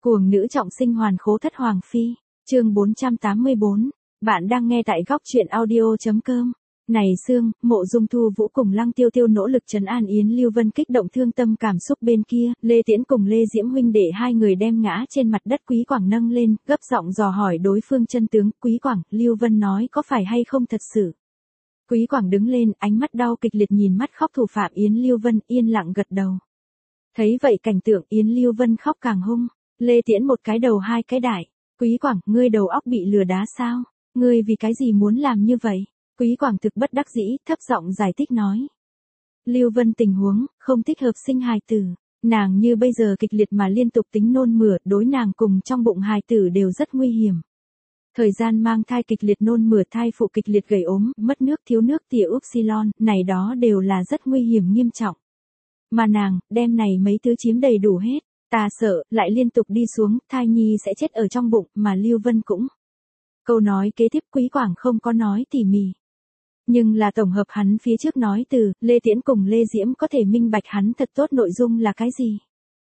Cuồng nữ trọng sinh hoàn khố thất hoàng phi, chương 484, bạn đang nghe tại góc truyện audio.com. Này Sương, Mộ Dung Thu Vũ cùng Lăng Tiêu Tiêu nỗ lực trấn an Yến Lưu Vân kích động thương tâm cảm xúc bên kia, Lê Tiễn cùng Lê Diễm huynh đệ hai người đem ngã trên mặt đất Quý Quảng nâng lên, gấp giọng dò hỏi đối phương chân tướng. Quý Quảng, Lưu Vân nói có phải hay không thật sự? Quý Quảng đứng lên, ánh mắt đau kịch liệt nhìn mắt khóc thủ phạm Yến Lưu Vân, yên lặng gật đầu. Thấy vậy cảnh tượng Yến Lưu Vân khóc càng hung, Lê Tiễn một cái đầu hai cái đại. Quý Quảng, ngươi đầu óc bị lừa đá sao? Ngươi vì cái gì muốn làm như vậy? Quý Quảng thực bất đắc dĩ, thấp giọng giải thích nói. Lưu Vân tình huống, không thích hợp sinh hài tử. Nàng như bây giờ kịch liệt mà liên tục tính nôn mửa, đối nàng cùng trong bụng hài tử đều rất nguy hiểm. Thời gian mang thai kịch liệt nôn mửa, thai phụ kịch liệt gầy ốm, mất nước thiếu nước tỉa upsilon, này đó đều là rất nguy hiểm nghiêm trọng. Mà nàng, đem này mấy thứ chiếm đầy đủ hết. Ta sợ, lại liên tục đi xuống, thai nhi sẽ chết ở trong bụng, mà Lưu Vân cũng. Câu nói kế tiếp Quý Quảng không có nói tỉ mỉ. Nhưng là tổng hợp hắn phía trước nói từ, Lê Tiễn cùng Lê Diễm có thể minh bạch hắn thật tốt nội dung là cái gì.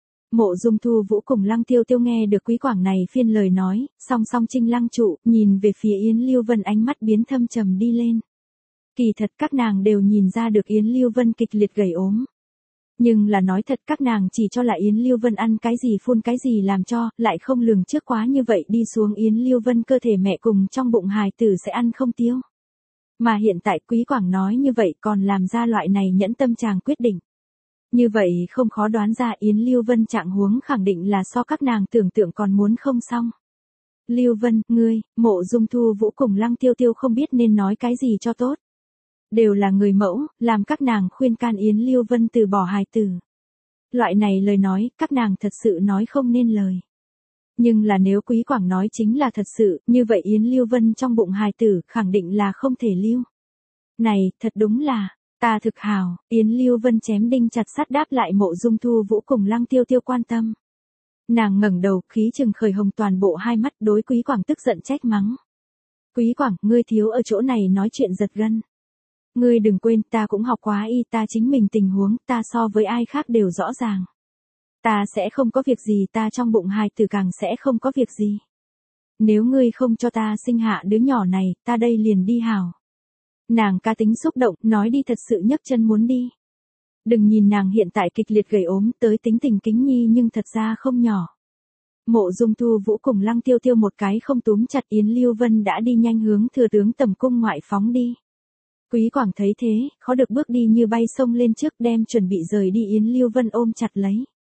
Mộ Dung Thu Vũ cùng Lăng Tiêu Tiêu nghe được Quý Quảng này phiên lời nói, song song trinh lăng trụ, nhìn về phía Yến Lưu Vân ánh mắt biến thâm trầm đi lên. Kỳ thật các nàng đều nhìn ra được Yến Lưu Vân kịch liệt gầy ốm. Nhưng là nói thật các nàng chỉ cho là Yến Lưu Vân ăn cái gì phun cái gì làm cho, lại không lường trước quá như vậy đi xuống Yến Lưu Vân cơ thể mẹ cùng trong bụng hài tử sẽ ăn không tiêu. Mà hiện tại Quý Quảng nói như vậy còn làm ra loại này nhẫn tâm chàng quyết định. Như vậy không khó đoán ra Yến Lưu Vân trạng huống khẳng định là so các nàng tưởng tượng còn muốn không xong. Lưu Vân, ngươi, Mộ Dung Thu Vũ cùng Lăng Tiêu Tiêu không biết nên nói cái gì cho tốt. Đều là người mẫu, làm các nàng khuyên can Yến Lưu Vân từ bỏ hài tử. Loại này lời nói, các nàng thật sự nói không nên lời. Nhưng là nếu Quý Quảng nói chính là thật sự, như vậy Yến Lưu Vân trong bụng hài tử khẳng định là không thể lưu. Này, thật đúng là, ta thực hào, Yến Lưu Vân chém đinh chặt sắt đáp lại Mộ Dung Thu Vũ cùng Lăng Tiêu Tiêu quan tâm. Nàng ngẩng đầu, khí trừng khởi hồng toàn bộ hai mắt đối Quý Quảng tức giận trách mắng. Quý Quảng, ngươi thiếu ở chỗ này nói chuyện giật gân. Ngươi đừng quên ta cũng học quá y, ta chính mình tình huống, ta so với ai khác đều rõ ràng. Ta sẽ không có việc gì, ta trong bụng hài tử càng sẽ không có việc gì. Nếu ngươi không cho ta sinh hạ đứa nhỏ này, ta đây liền đi hào. Nàng cá tính xúc động, nói đi thật sự nhấc chân muốn đi. Đừng nhìn nàng hiện tại kịch liệt gầy ốm tới tính tình kính nhi nhưng thật ra không nhỏ. Mộ Dung Thu Vũ cùng Lăng Tiêu Tiêu một cái không túm chặt Yến Lưu Vân đã đi nhanh hướng thừa tướng tầm cung ngoại phóng đi. Quý Quảng thấy thế, khó được bước đi như bay xông lên trước đem chuẩn bị rời đi Yến Lưu Vân ôm chặt lấy.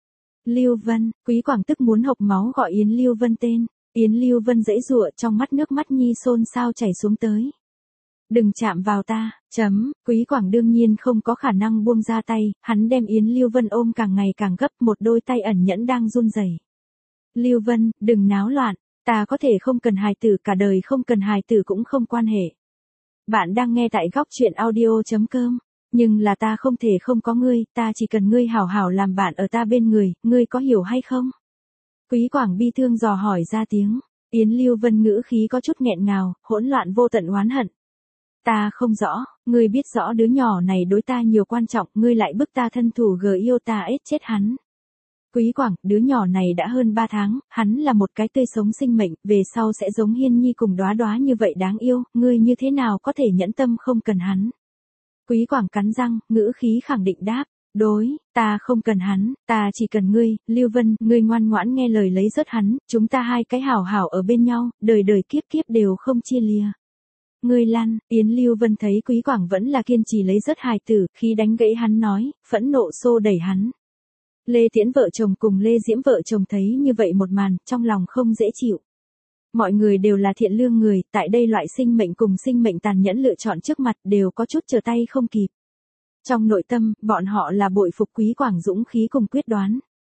Lưu Vân, Quý Quảng tức muốn hộc máu gọi Yến Lưu Vân tên. Yến Lưu Vân giãy giụa trong mắt nước mắt nhi xôn xao chảy xuống tới. Đừng chạm vào ta, Quý Quảng đương nhiên không có khả năng buông ra tay, hắn đem Yến Lưu Vân ôm càng ngày càng gấp, một đôi tay ẩn nhẫn đang run rẩy. Lưu Vân, đừng náo loạn, ta có thể không cần hài tử, cả đời không cần hài tử cũng không quan hệ. Bạn đang nghe tại góc truyện audio.com. Nhưng là ta không thể không có ngươi, ta chỉ cần ngươi hảo hảo làm bạn ở ta bên người, ngươi có hiểu hay không? Quý Quảng bi thương dò hỏi ra tiếng. Yến Lưu Vân ngữ khí có chút nghẹn ngào, hỗn loạn vô tận oán hận. Ta không rõ, ngươi biết rõ đứa nhỏ này đối ta nhiều quan trọng, ngươi lại bức ta thân thủ yêu ta ết chết hắn. Quý Quảng, đứa nhỏ này đã hơn 3 tháng, hắn là một cái tươi sống sinh mệnh, về sau sẽ giống Hiên Nhi cùng Đóa Đóa như vậy đáng yêu, ngươi như thế nào có thể nhẫn tâm không cần hắn? Quý Quảng cắn răng, ngữ khí khẳng định đáp, đối, ta không cần hắn, ta chỉ cần ngươi, Lưu Vân, ngươi ngoan ngoãn nghe lời lấy rớt hắn, chúng ta hai cái hảo hảo ở bên nhau, đời đời kiếp kiếp đều không chia lìa. Ngươi lăn, Yến Lưu Vân thấy Quý Quảng vẫn là kiên trì lấy rớt hài tử, khi đánh gãy hắn nói, phẫn nộ xô đẩy hắn. Lê Tiễn vợ chồng cùng Lê Diễm vợ chồng thấy như vậy một màn, trong lòng không dễ chịu. Mọi người đều là thiện lương người, tại đây loại sinh mệnh cùng sinh mệnh tàn nhẫn lựa chọn trước mặt đều có chút trở tay không kịp. Trong nội tâm, bọn họ là bội phục Quý Quảng dũng khí cùng quyết đoán.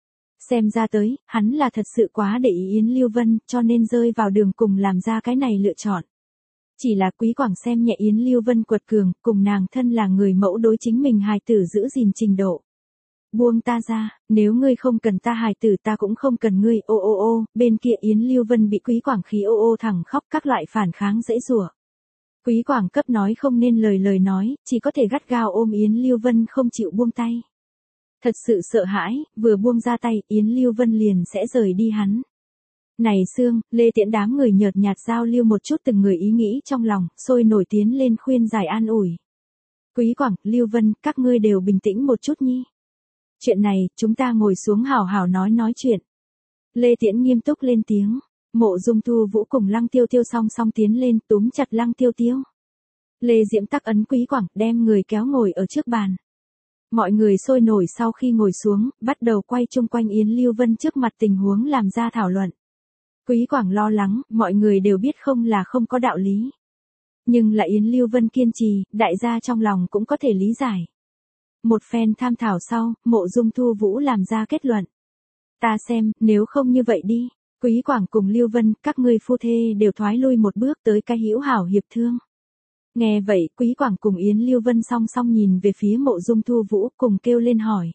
Xem ra tới, hắn là thật sự quá để ý Yến Lưu Vân, cho nên rơi vào đường cùng làm ra cái này lựa chọn. Chỉ là Quý Quảng xem nhẹ Yến Lưu Vân quật cường, cùng nàng thân là người mẫu đối chính mình hài tử giữ gìn trình độ. Buông ta ra, nếu ngươi không cần ta hài tử ta cũng không cần ngươi, ô, bên kia Yến Lưu Vân bị Quý Quảng khí ô thẳng khóc các loại phản kháng dễ rủa. Quý Quảng cấp nói không nên lời nói, chỉ có thể gắt gao ôm Yến Lưu Vân không chịu buông tay. Thật sự sợ hãi, vừa buông ra tay, Yến Lưu Vân liền sẽ rời đi hắn. Này Sương, Lê Tiễn đám người nhợt nhạt giao lưu một chút từng người ý nghĩ trong lòng, sôi nổi tiến lên khuyên giải an ủi. Quý Quảng, Lưu Vân, các ngươi đều bình tĩnh một chút nhi. Chuyện này, chúng ta ngồi xuống hào hào nói chuyện. Lê Tiễn nghiêm túc lên tiếng. Mộ Dung Thu Vũ cùng Lăng Tiêu Tiêu song song tiến lên túm chặt Lăng Tiêu Tiêu. Lê Diễm tắc ấn Quý Quảng đem người kéo ngồi ở trước bàn. Mọi người sôi nổi sau khi ngồi xuống, bắt đầu quay chung quanh Yến Lưu Vân trước mặt tình huống làm ra thảo luận. Quý Quảng lo lắng, mọi người đều biết không là không có đạo lý. Nhưng là Yến Lưu Vân kiên trì, đại gia trong lòng cũng có thể lý giải. Một phen tham thảo sau, Mộ Dung Thu Vũ làm ra kết luận. Ta xem, nếu không như vậy đi, Quý Quảng cùng Lưu Vân, các ngươi phu thê đều thoái lui một bước tới cái hữu hảo hiệp thương. Nghe vậy, Quý Quảng cùng Yến Lưu Vân song song nhìn về phía Mộ Dung Thu Vũ cùng kêu lên hỏi.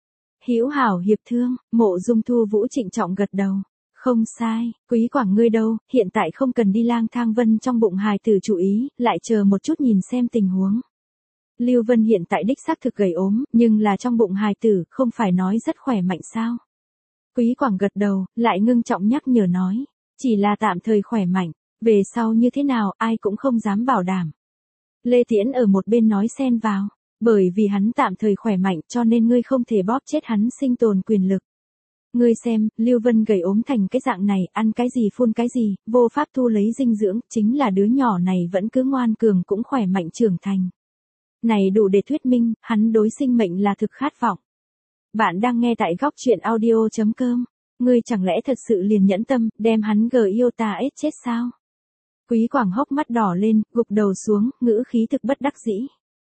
Hữu hảo hiệp thương, Mộ Dung Thu Vũ trịnh trọng gật đầu. Không sai, Quý Quảng ngươi đâu, hiện tại không cần đi lang thang Vân trong bụng hài tử chú ý, lại chờ một chút nhìn xem tình huống. Lưu Vân hiện tại đích xác thực gầy ốm, nhưng là trong bụng hài tử, không phải nói rất khỏe mạnh sao. Quý Quảng gật đầu, lại ngưng trọng nhắc nhở nói, chỉ là tạm thời khỏe mạnh, về sau như thế nào ai cũng không dám bảo đảm. Lê Tiễn ở một bên nói xen vào, bởi vì hắn tạm thời khỏe mạnh cho nên ngươi không thể bóp chết hắn sinh tồn quyền lực. Ngươi xem, Lưu Vân gầy ốm thành cái dạng này, ăn cái gì phun cái gì, vô pháp thu lấy dinh dưỡng, chính là đứa nhỏ này vẫn cứ ngoan cường cũng khỏe mạnh trưởng thành. Này đủ để thuyết minh, hắn đối sinh mệnh là thực khát vọng. Bạn đang nghe tại góc truyện audio.com. Ngươi chẳng lẽ thật sự liền nhẫn tâm, đem hắn yêu ta ết chết sao? Quý Quảng hốc mắt đỏ lên, gục đầu xuống, ngữ khí thực bất đắc dĩ.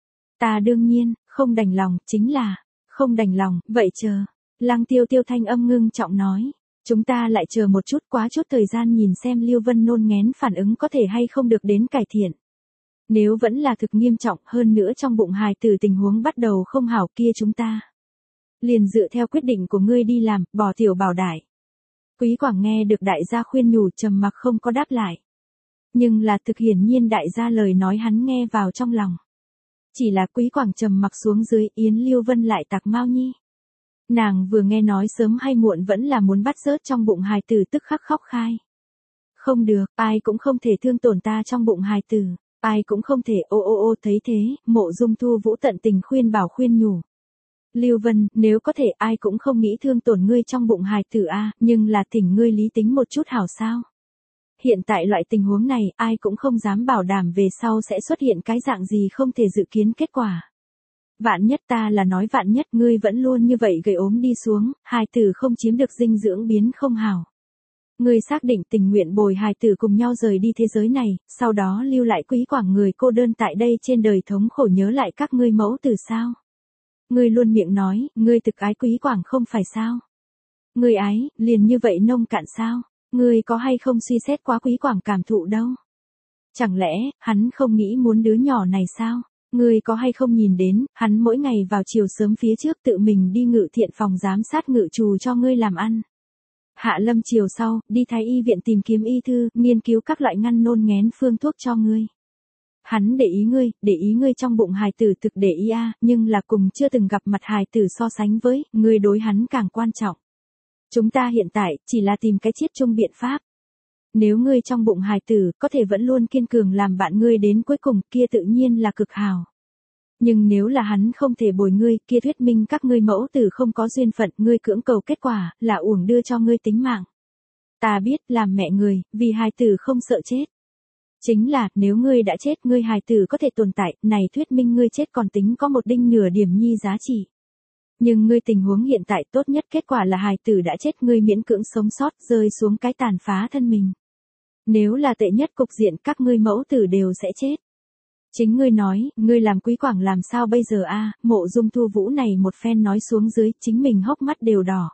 Ta đương nhiên, không đành lòng, chính là, không đành lòng, vậy chờ. Lăng Tiêu Tiêu thanh âm ngưng trọng nói. Chúng ta lại chờ một chút quá chút thời gian nhìn xem Lưu Vân nôn nghén phản ứng có thể hay không được đến cải thiện. Nếu vẫn là thực nghiêm trọng hơn nữa trong bụng hài tử tình huống bắt đầu không hảo kia chúng ta. Liền dựa theo quyết định của ngươi đi làm, bỏ tiểu bảo đại. Quý Quảng nghe được đại gia khuyên nhủ trầm mặc không có đáp lại. Nhưng là thực hiển nhiên đại gia lời nói hắn nghe vào trong lòng. Chỉ là Quý Quảng trầm mặc xuống dưới Yến Lưu Vân lại tạc mau nhi. Nàng vừa nghe nói sớm hay muộn vẫn là muốn bắt rớt trong bụng hài tử tức khắc khóc khai. Không được, ai cũng không thể thương tổn ta trong bụng hài tử, ai cũng không thể ô thấy thế, Mộ Dung Thu Vũ tận tình khuyên bảo khuyên nhủ. Lưu Vân, nếu có thể ai cũng không nghĩ thương tổn ngươi trong bụng hài tử a, nhưng là thỉnh ngươi lý tính một chút hảo sao. Hiện tại loại tình huống này ai cũng không dám bảo đảm về sau sẽ xuất hiện cái dạng gì không thể dự kiến kết quả. Vạn nhất ta là nói vạn nhất ngươi vẫn luôn như vậy gầy ốm đi xuống, hài tử không chiếm được dinh dưỡng biến không hảo. Ngươi xác định tình nguyện bồi hài tử cùng nhau rời đi thế giới này, sau đó lưu lại Quý Quảng người cô đơn tại đây trên đời thống khổ nhớ lại các ngươi mẫu tử sao. Ngươi luôn miệng nói, ngươi thực ái Quý Quảng không phải sao. Ngươi ái, liền như vậy nông cạn sao, ngươi có hay không suy xét quá Quý Quảng cảm thụ đâu. Chẳng lẽ, hắn không nghĩ muốn đứa nhỏ này sao? Ngươi có hay không nhìn đến, hắn mỗi ngày vào chiều sớm phía trước tự mình đi ngự thiện phòng giám sát ngự trù cho ngươi làm ăn. Hạ lâm chiều sau, đi thái y viện tìm kiếm y thư, nghiên cứu các loại ngăn nôn nghén phương thuốc cho ngươi. Hắn để ý ngươi trong bụng hài tử thực để ý nhưng là cùng chưa từng gặp mặt hài tử so sánh với, ngươi đối hắn càng quan trọng. Chúng ta hiện tại, chỉ là tìm cái chiết chung biện pháp. Nếu ngươi trong bụng hài tử, có thể vẫn luôn kiên cường làm bạn ngươi đến cuối cùng, kia tự nhiên là cực hảo. Nhưng nếu là hắn không thể bồi ngươi, kia thuyết minh các ngươi mẫu tử không có duyên phận, ngươi cưỡng cầu kết quả, là uổng đưa cho ngươi tính mạng. Ta biết, làm mẹ người, vì hài tử không sợ chết. Chính là, nếu ngươi đã chết, ngươi hài tử có thể tồn tại, này thuyết minh ngươi chết còn tính có một đinh nửa điểm nhi giá trị. Nhưng ngươi tình huống hiện tại tốt nhất kết quả là hài tử đã chết, ngươi miễn cưỡng sống sót, rơi xuống cái tàn phá thân mình. Nếu là tệ nhất cục diện các ngươi mẫu tử đều sẽ chết. Chính ngươi nói, ngươi làm Quý Quảng làm sao bây giờ Mộ Dung Thu Vũ này một phen nói xuống dưới, chính mình hốc mắt đều đỏ.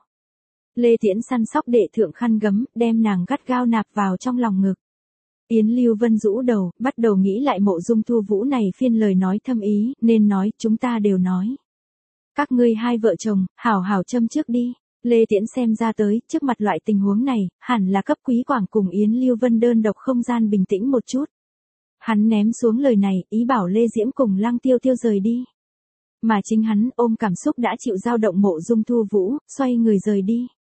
Lê Tiễn săn sóc đệ thượng khăn gấm, đem nàng gắt gao nạp vào trong lòng ngực. Yến Lưu Vân rũ đầu, bắt đầu nghĩ lại Mộ Dung Thu Vũ này phiên lời nói thâm ý, nên nói, chúng ta đều nói. Các ngươi hai vợ chồng, hảo hảo châm trước đi. Lê Tiễn xem ra tới, trước mặt loại tình huống này, hẳn là cấp Quý Quảng cùng Yến Lưu Vân đơn độc không gian bình tĩnh một chút. Hắn ném xuống lời này, ý bảo Lê Diễm cùng Lăng Tiêu Tiêu rời đi. Mà chính hắn ôm cảm xúc đã chịu dao động Mộ Dung Thu Vũ, xoay người rời đi.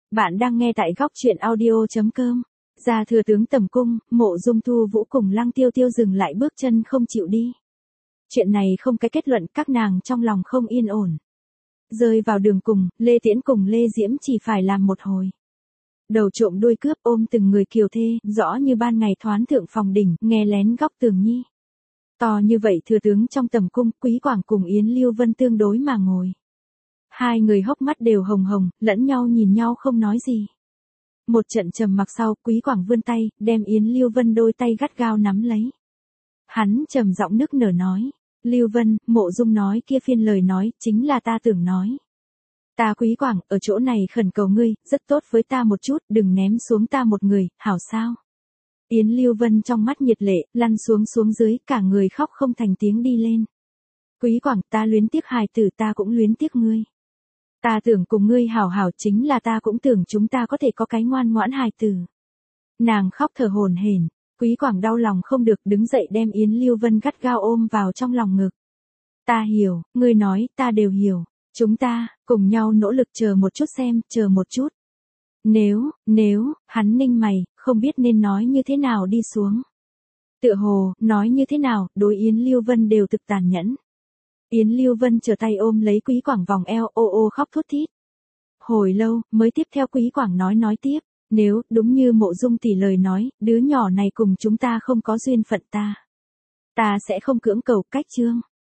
Bạn đang nghe tại góc chuyện audio.com. Ra thừa tướng tầm cung, Mộ Dung Thu Vũ cùng Lăng Tiêu Tiêu dừng lại bước chân không chịu đi. Chuyện này không cái kết luận, các nàng trong lòng không yên ổn. Rơi vào đường cùng, Lê Tiễn cùng Lê Diễm chỉ phải làm một hồi. Đầu trộm đuôi cướp ôm từng người kiều thê, rõ như ban ngày thoán thượng phòng đỉnh, nghe lén góc tường nhi. To như vậy thừa tướng trong tầm cung, Quý Quảng cùng Yến Lưu Vân tương đối mà ngồi. Hai người hốc mắt đều hồng hồng, lẫn nhau nhìn nhau không nói gì. Một trận trầm mặc sau, Quý Quảng vươn tay, đem Yến Lưu Vân đôi tay gắt gao nắm lấy. Hắn trầm giọng nức nở nói, Lưu Vân, Mộ Dung nói kia phiên lời nói, chính là ta tưởng nói. Ta Quý Quảng, ở chỗ này khẩn cầu ngươi, rất tốt với ta một chút, đừng ném xuống ta một người, hảo sao? Yến Lưu Vân trong mắt nhiệt lệ, lăn xuống dưới, cả người khóc không thành tiếng đi lên. Quý Quảng, ta luyến tiếc hài tử, ta cũng luyến tiếc ngươi. Ta tưởng cùng ngươi hảo hảo, chính là ta cũng tưởng chúng ta có thể có cái ngoan ngoãn hài tử. Nàng khóc thở hổn hển, Quý Quảng đau lòng không được, đứng dậy đem Yến Lưu Vân gắt gao ôm vào trong lòng ngực. Ta hiểu, ngươi nói, ta đều hiểu. Chúng ta, cùng nhau nỗ lực, chờ một chút xem, chờ một chút. Nếu, hắn ninh mày, không biết nên nói như thế nào đi xuống. Tựa hồ, nói như thế nào, đối Yến Lưu Vân đều thực tàn nhẫn. Yến Lưu Vân trở tay ôm lấy Quý Quảng vòng eo, ô ô khóc thút thít. Hồi lâu, mới tiếp theo Quý Quảng nói tiếp, nếu, đúng như Mộ Dung tỷ lời nói, đứa nhỏ này cùng chúng ta không có duyên phận ta sẽ không cưỡng cầu, cách chương.